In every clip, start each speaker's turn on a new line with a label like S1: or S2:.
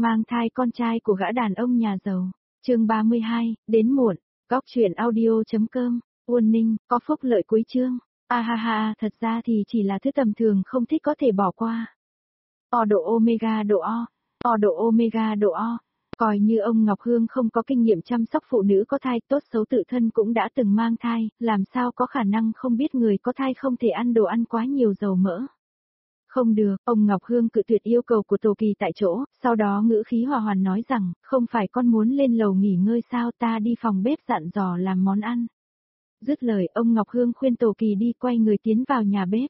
S1: Mang thai con trai của gã đàn ông nhà giàu. Chương 32, đến muộn. Góc truyện audio.com. Uôn Ninh, có phúc lợi cuối chương. Ha ha, thật ra thì chỉ là thứ tầm thường không thích có thể bỏ qua. O độ omega độ O độ omega độ O. Coi như ông Ngọc Hương không có kinh nghiệm chăm sóc phụ nữ có thai, tốt xấu tự thân cũng đã từng mang thai, làm sao có khả năng không biết người có thai không thể ăn đồ ăn quá nhiều dầu mỡ. Không được, ông Ngọc Hương cự tuyệt yêu cầu của Tô Kỳ tại chỗ, sau đó ngữ khí hòa hoãn nói rằng, không phải con muốn lên lầu nghỉ ngơi sao, ta đi phòng bếp dặn dò làm món ăn. Dứt lời, ông Ngọc Hương khuyên Tô Kỳ đi, quay người tiến vào nhà bếp.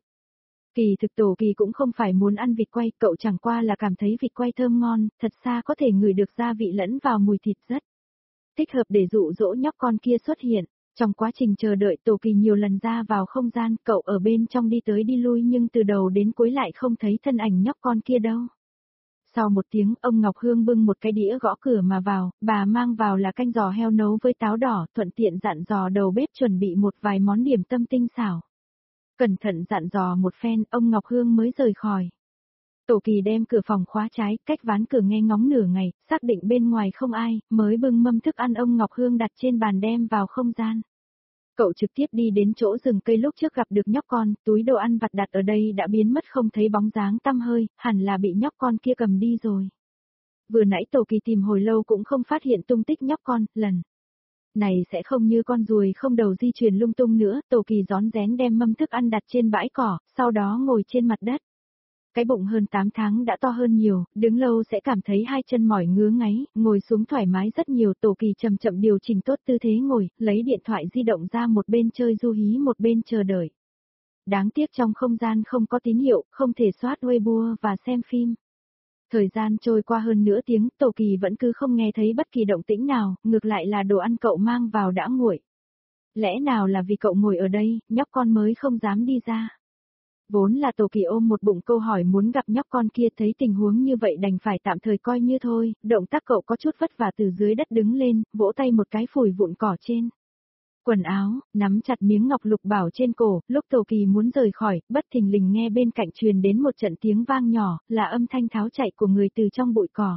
S1: Kỳ thực Tô Kỳ cũng không phải muốn ăn vịt quay, cậu chẳng qua là cảm thấy vịt quay thơm ngon, thật xa có thể ngửi được gia vị lẫn vào mùi thịt rất thích hợp để dụ dỗ nhóc con kia xuất hiện. Trong quá trình chờ đợi Tô Kỳ nhiều lần ra vào không gian, cậu ở bên trong đi tới đi lui nhưng từ đầu đến cuối lại không thấy thân ảnh nhóc con kia đâu. Sau một tiếng, ông Ngọc Hương bưng một cái đĩa gõ cửa mà vào, bà mang vào là canh giò heo nấu với táo đỏ, thuận tiện dặn dò đầu bếp chuẩn bị một vài món điểm tâm tinh xảo. Cẩn thận dặn dò một phen, ông Ngọc Hương mới rời khỏi. Tô Kỳ đem cửa phòng khóa trái, cách ván cửa nghe ngóng nửa ngày, xác định bên ngoài không ai, mới bưng mâm thức ăn ông Ngọc Hương đặt trên bàn đem vào không gian. Cậu trực tiếp đi đến chỗ rừng cây lúc trước gặp được nhóc con, túi đồ ăn vặt đặt ở đây đã biến mất không thấy bóng dáng tăm hơi, hẳn là bị nhóc con kia cầm đi rồi. Vừa nãy Tô Kỳ tìm hồi lâu cũng không phát hiện tung tích nhóc con, lần này sẽ không như con ruồi không đầu di chuyển lung tung nữa. Tô Kỳ rón rén đem mâm thức ăn đặt trên bãi cỏ, sau đó ngồi trên mặt đất. Cái bụng hơn 8 tháng đã to hơn nhiều, đứng lâu sẽ cảm thấy hai chân mỏi ngứa ngáy, ngồi xuống thoải mái rất nhiều. Tô Kỳ chậm chậm điều chỉnh tốt tư thế ngồi, lấy điện thoại di động ra, một bên chơi du hí một bên chờ đợi. Đáng tiếc trong không gian không có tín hiệu, không thể soát Weibo và xem phim. Thời gian trôi qua hơn nửa tiếng, Tô Kỳ vẫn cứ không nghe thấy bất kỳ động tĩnh nào, ngược lại là đồ ăn cậu mang vào đã nguội. Lẽ nào là vì cậu ngồi ở đây, nhóc con mới không dám đi ra? Vốn là Tô Kỳ ôm một bụng câu hỏi muốn gặp nhóc con kia, thấy tình huống như vậy đành phải tạm thời coi như thôi. Động tác cậu có chút vất vả, từ dưới đất đứng lên, vỗ tay một cái phủi vụn cỏ trên quần áo, nắm chặt miếng ngọc lục bảo trên cổ. Lúc Tô Kỳ muốn rời khỏi, bất thình lình nghe bên cạnh truyền đến một trận tiếng vang nhỏ, là âm thanh tháo chạy của người từ trong bụi cỏ.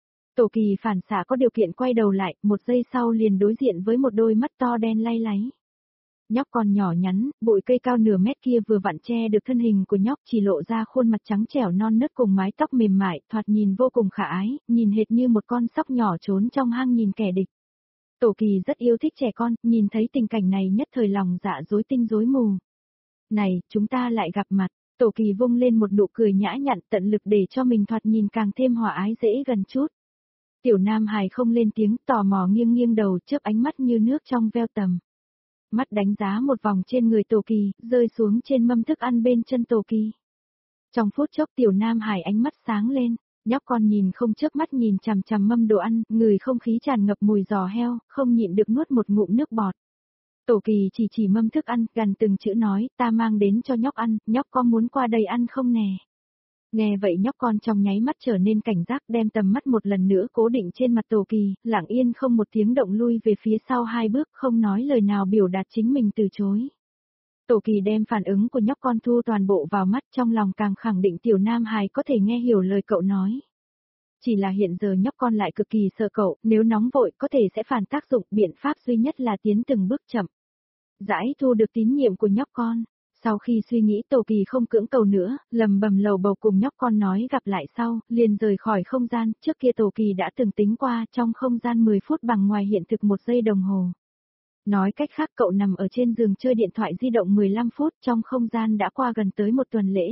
S1: Tô Kỳ phản xạ có điều kiện quay đầu lại, một giây sau liền đối diện với một đôi mắt to đen lay láy. Nhóc con nhỏ nhắn, bụi cây cao nửa mét kia vừa vặn che được thân hình của nhóc, chỉ lộ ra khuôn mặt trắng trẻo non nớt cùng mái tóc mềm mại, thoạt nhìn vô cùng khả ái, nhìn hệt như một con sóc nhỏ trốn trong hang nhìn kẻ địch. Tô Kỳ rất yêu thích trẻ con, nhìn thấy tình cảnh này nhất thời lòng dạ rối tinh rối mù. Này, chúng ta lại gặp mặt. Tô Kỳ vung lên một nụ cười nhã nhặn, tận lực để cho mình thoạt nhìn càng thêm hòa ái dễ gần chút. Tiểu Nam Hải không lên tiếng, tò mò nghiêng nghiêng đầu, chớp ánh mắt như nước trong veo tầm. Mắt đánh giá một vòng trên người Tô Kỳ, rơi xuống trên mâm thức ăn bên chân Tô Kỳ. Trong phút chốc Tiểu Nam Hải ánh mắt sáng lên, nhóc con nhìn không chớp mắt nhìn chằm chằm mâm đồ ăn, ngửi không khí tràn ngập mùi giò heo, không nhịn được nuốt một ngụm nước bọt. Tô Kỳ chỉ mâm thức ăn, gần từng chữ nói, ta mang đến cho nhóc ăn, nhóc có muốn qua đây ăn không nè? Nghe vậy nhóc con trong nháy mắt trở nên cảnh giác, đem tầm mắt một lần nữa cố định trên mặt Tô Kỳ, lặng yên không một tiếng động lui về phía sau 2 bước, không nói lời nào biểu đạt chính mình từ chối. Tô Kỳ đem phản ứng của nhóc con thu toàn bộ vào mắt, trong lòng càng khẳng định Tiểu Nam Hải có thể nghe hiểu lời cậu nói. Chỉ là hiện giờ nhóc con lại cực kỳ sợ cậu, nếu nóng vội có thể sẽ phản tác dụng, biện pháp duy nhất là tiến từng bước chậm. Rãi thu được tín nhiệm của nhóc con. Sau khi suy nghĩ Tô Kỳ không cưỡng cầu nữa, lầm bầm lầu bầu cùng nhóc con nói gặp lại sau, liền rời khỏi không gian. Trước kia Tô Kỳ đã từng tính qua, trong không gian 10 phút bằng ngoài hiện thực 1 giây đồng hồ. Nói cách khác, cậu nằm ở trên giường chơi điện thoại di động 15 phút, trong không gian đã qua gần tới 1 tuần lễ.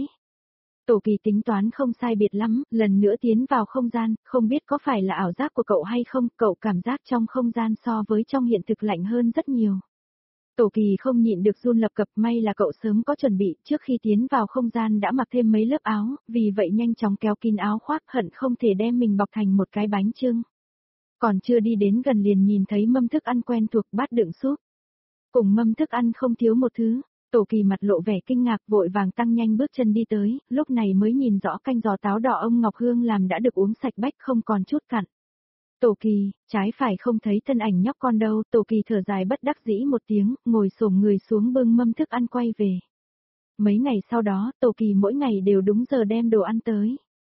S1: Tô Kỳ tính toán không sai biệt lắm, lần nữa tiến vào không gian, không biết có phải là ảo giác của cậu hay không, cậu cảm giác trong không gian so với trong hiện thực lạnh hơn rất nhiều. Tô Kỳ không nhịn được run lập cập, may là cậu sớm có chuẩn bị, trước khi tiến vào không gian đã mặc thêm mấy lớp áo, vì vậy nhanh chóng kéo kín áo khoác, hận không thể đem mình bọc thành một cái bánh chưng. Còn chưa đi đến gần liền nhìn thấy mâm thức ăn quen thuộc, bát đựng súp. Cùng mâm thức ăn không thiếu một thứ. Tô Kỳ mặt lộ vẻ kinh ngạc, vội vàng tăng nhanh bước chân đi tới, lúc này mới nhìn rõ canh giò táo đỏ ông Ngọc Hương làm đã được uống sạch bách không còn chút cặn. Tô Kỳ, trái phải không thấy thân ảnh nhóc con đâu. Tô Kỳ thở dài bất đắc dĩ một tiếng, ngồi xổm người xuống bưng mâm thức ăn quay về. Mấy ngày sau đó, Tô Kỳ mỗi ngày đều đúng giờ đem đồ ăn tới.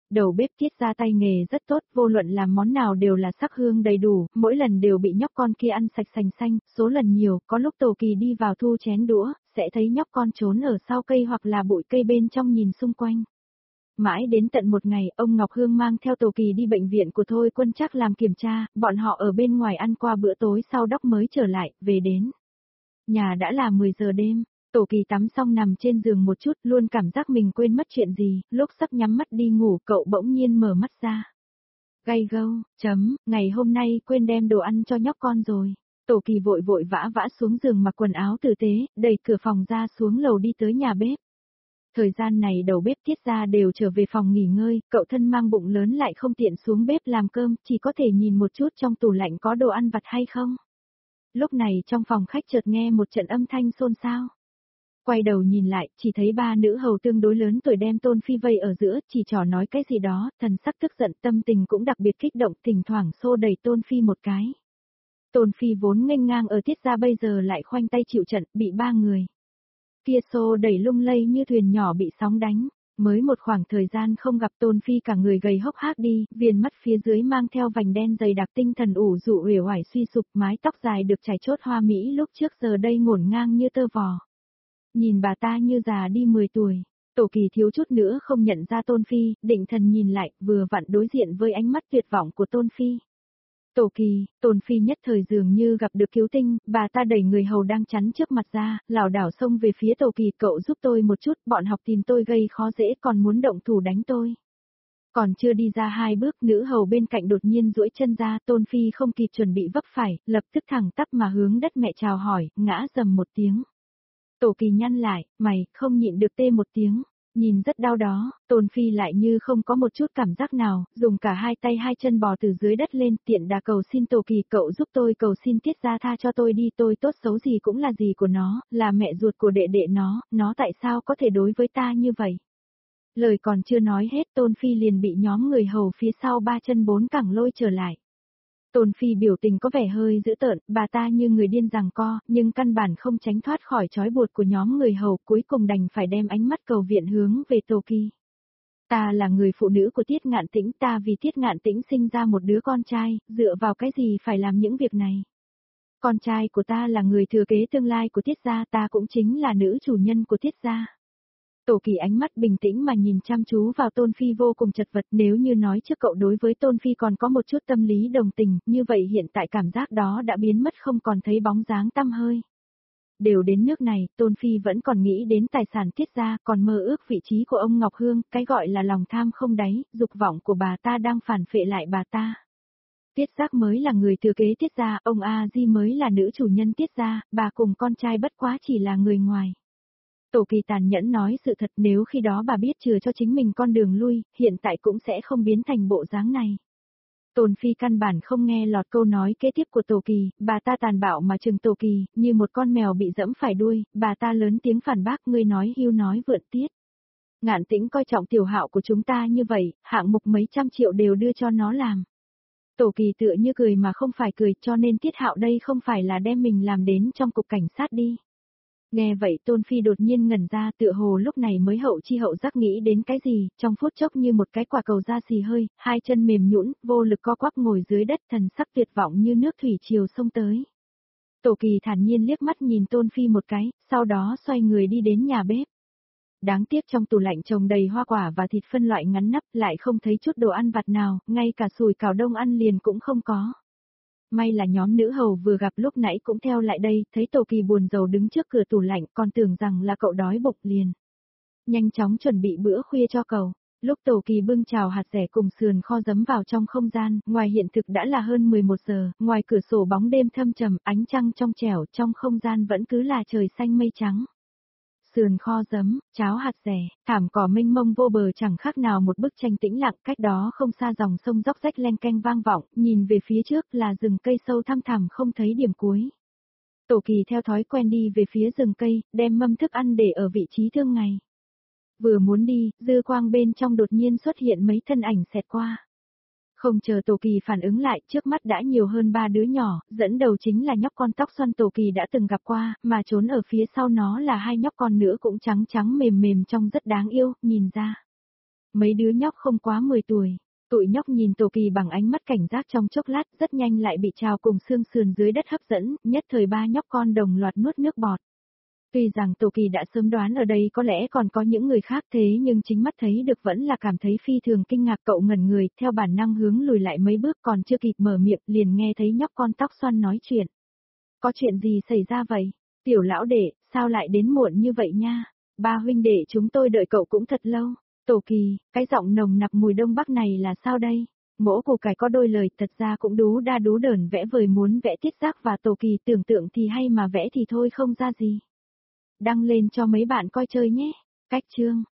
S1: Đầu bếp Tiết ra tay nghề rất tốt, vô luận làm món nào đều là sắc hương đầy đủ, mỗi lần đều bị nhóc con kia ăn sạch sành xanh, số lần nhiều, có lúc Tổ Kỳ đi vào thu chén đũa, sẽ thấy nhóc con trốn ở sau cây hoặc là bụi cây bên trong nhìn xung quanh. Mãi đến tận một ngày, ông Ngọc Hương mang theo Tổ Kỳ đi bệnh viện của Thôi Quân Trác làm kiểm tra, bọn họ ở bên ngoài ăn qua bữa tối sau đóc mới trở lại, về đến. Nhà đã là 10 giờ đêm, Tổ Kỳ tắm xong nằm trên giường một chút, luôn cảm giác mình quên mất chuyện gì, lúc sắp nhắm mắt đi ngủ cậu bỗng nhiên mở mắt ra. Gay gâu, ngày hôm nay quên đem đồ ăn cho nhóc con rồi. Tổ Kỳ vội vội vã vã xuống giường mặc quần áo tử tế, đẩy cửa phòng ra xuống lầu đi tới nhà bếp. Thời gian này đầu bếp Tiết ra đều trở về phòng nghỉ ngơi, cậu thân mang bụng lớn lại không tiện xuống bếp làm cơm, chỉ có thể nhìn một chút trong tủ lạnh có đồ ăn vặt hay không. Lúc này trong phòng khách chợt nghe một trận âm thanh xôn xao. Quay đầu nhìn lại, chỉ thấy ba nữ hầu tương đối lớn tuổi đem Tôn Phi vây ở giữa, chỉ trò nói cái gì đó, thần sắc tức giận, tâm tình cũng đặc biệt kích động, thỉnh thoảng xô đẩy Tôn Phi một cái. Tôn Phi vốn nghênh ngang ở Tiết ra bây giờ lại khoanh tay chịu trận, bị ba người kia xô đẩy lung lay như thuyền nhỏ bị sóng đánh. Mới một khoảng thời gian không gặp Tôn Phi cả người gầy hốc hác đi, viền mắt phía dưới mang theo vành đen dày đặc, tinh thần ủ rũ uể oải suy sụp, mái tóc dài được chải chốt hoa mỹ lúc trước giờ đây ngổn ngang như tơ vò. Nhìn bà ta như già đi 10 tuổi. Tổ Kỳ thiếu chút nữa không nhận ra Tôn Phi, định thần nhìn lại, vừa vặn đối diện với ánh mắt tuyệt vọng của Tôn Phi. Tổ Kỳ, Tôn Phi nhất thời dường như gặp được cứu tinh, bà ta đẩy người hầu đang chắn trước mặt ra, lảo đảo xông về phía Tổ Kỳ, cậu giúp tôi một chút, bọn học tìm tôi gây khó dễ còn muốn động thủ đánh tôi. Còn chưa đi ra 2 bước, nữ hầu bên cạnh đột nhiên duỗi chân ra, Tôn Phi không kịp chuẩn bị vấp phải, lập tức thẳng tắp mà hướng đất mẹ chào hỏi, ngã rầm một tiếng. Tổ Kỳ nhăn lại, mày, không nhịn được tê một tiếng, nhìn rất đau đó, Tôn Phi lại như không có một chút cảm giác nào, dùng cả hai tay hai chân bò từ dưới đất lên, tiện đà cầu xin Tổ Kỳ, cậu giúp tôi cầu xin Tiết ra tha cho tôi đi, tôi tốt xấu gì cũng là gì của nó, là mẹ ruột của đệ đệ nó tại sao có thể đối với ta như vậy? Lời còn chưa nói hết, Tôn Phi liền bị nhóm người hầu phía sau 3 chân 4 cẳng lôi trở lại. Tôn Phi biểu tình có vẻ hơi dữ tợn, bà ta như người điên giằng co, nhưng căn bản không tránh thoát khỏi trói buộc của nhóm người hầu, cuối cùng đành phải đem ánh mắt cầu viện hướng về Tổ Kỳ. Ta là người phụ nữ của Tiết Ngạn Tĩnh, ta vì Tiết Ngạn Tĩnh sinh ra một đứa con trai, dựa vào cái gì phải làm những việc này? Con trai của ta là người thừa kế tương lai của Tiết gia, ta cũng chính là nữ chủ nhân của Tiết gia. Tổ Kỳ ánh mắt bình tĩnh mà nhìn chăm chú vào Tôn Phi vô cùng chật vật, nếu như nói trước cậu đối với Tôn Phi còn có một chút tâm lý đồng tình, như vậy hiện tại cảm giác đó đã biến mất không còn thấy bóng dáng tăm hơi. Đều đến nước này, Tôn Phi vẫn còn nghĩ đến tài sản Tiết gia, còn mơ ước vị trí của ông Ngọc Hương, cái gọi là lòng tham không đáy, dục vọng của bà ta đang phản phệ lại bà ta. Tiết Giác mới là người thừa kế Tiết gia, ông A Di mới là nữ chủ nhân Tiết gia, bà cùng con trai bất quá chỉ là người ngoài. Tổ Kỳ tàn nhẫn nói sự thật, nếu khi đó bà biết chừa cho chính mình con đường lui, hiện tại cũng sẽ không biến thành bộ dáng này. Tôn Phi căn bản không nghe lọt câu nói kế tiếp của Tổ Kỳ, bà ta tàn bạo mà trừng Tổ Kỳ, như một con mèo bị dẫm phải đuôi, bà ta lớn tiếng phản bác, ngươi nói hưu nói vượn Tiết. Ngạn Tĩnh coi trọng Tiểu Hạo của chúng ta như vậy, hạng mục mấy trăm triệu đều đưa cho nó làm. Tổ Kỳ tựa như cười mà không phải cười, cho nên Tiết Hạo đây không phải là đem mình làm đến trong cục cảnh sát đi. Nghe vậy Tôn Phi đột nhiên ngẩn ra, tựa hồ lúc này mới hậu chi hậu giác nghĩ đến cái gì, trong phút chốc như một cái quả cầu da xì hơi, hai chân mềm nhũn, vô lực co quắp ngồi dưới đất, thần sắc tuyệt vọng như nước thủy triều xông tới. Tổ Kỳ thản nhiên liếc mắt nhìn Tôn Phi một cái, sau đó xoay người đi đến nhà bếp. Đáng tiếc trong tủ lạnh trồng đầy hoa quả và thịt phân loại ngắn nắp, lại không thấy chút đồ ăn vặt nào, ngay cả sùi cảo đông ăn liền cũng không có. May là nhóm nữ hầu vừa gặp lúc nãy cũng theo lại đây, thấy Tổ Kỳ buồn rầu đứng trước cửa tủ lạnh, còn tưởng rằng là cậu đói bụng liền. Nhanh chóng chuẩn bị bữa khuya cho cậu. Lúc Tổ Kỳ bưng chào hạt dẻ cùng sườn kho giấm vào trong không gian, ngoài hiện thực đã là hơn 11 giờ, ngoài cửa sổ bóng đêm thâm trầm, ánh trăng trong trẻo, trong không gian vẫn cứ là trời xanh mây trắng. Sườn kho giấm, cháo hạt dẻ, thảm cỏ mênh mông vô bờ chẳng khác nào một bức tranh tĩnh lặng, cách đó không xa dòng sông róc rách len keng vang vọng, nhìn về phía trước là rừng cây sâu thăm thẳm không thấy điểm cuối. Tổ Kỳ theo thói quen đi về phía rừng cây, đem mâm thức ăn để ở vị trí thương ngày. Vừa muốn đi, dư quang bên trong đột nhiên xuất hiện mấy thân ảnh xẹt qua. Không chờ Tổ Kỳ phản ứng lại, trước mắt đã nhiều hơn 3 đứa nhỏ, dẫn đầu chính là nhóc con tóc xoăn Tổ Kỳ đã từng gặp qua, mà trốn ở phía sau nó là 2 nhóc con nữa cũng trắng trắng mềm mềm trông rất đáng yêu, nhìn ra. Mấy đứa nhóc không quá 10 tuổi. Tụi nhóc nhìn Tổ Kỳ bằng ánh mắt cảnh giác trong chốc lát, rất nhanh lại bị trào cùng xương sườn dưới đất hấp dẫn, nhất thời ba nhóc con đồng loạt nuốt nước bọt. Tuy rằng Tổ Kỳ đã sớm đoán ở đây có lẽ còn có những người khác thế nhưng chính mắt thấy được vẫn là cảm thấy phi thường kinh ngạc, cậu ngẩn người, theo bản năng hướng lùi lại mấy bước, còn chưa kịp mở miệng liền nghe thấy nhóc con tóc xoăn nói chuyện. Có chuyện gì xảy ra vậy? Tiểu lão đệ, sao lại đến muộn như vậy nha? Ba huynh đệ chúng tôi đợi cậu cũng thật lâu. Tổ Kỳ, cái giọng nồng nặc mùi đông bắc này là sao đây? Mỗ củ cải có đôi lời thật ra cũng đú đa đú đởn vẽ vời muốn vẽ Tiết Giác và Tổ Kỳ tưởng tượng thì hay mà vẽ thì thôi không ra gì. Đăng lên cho mấy bạn coi chơi nhé. Cách chương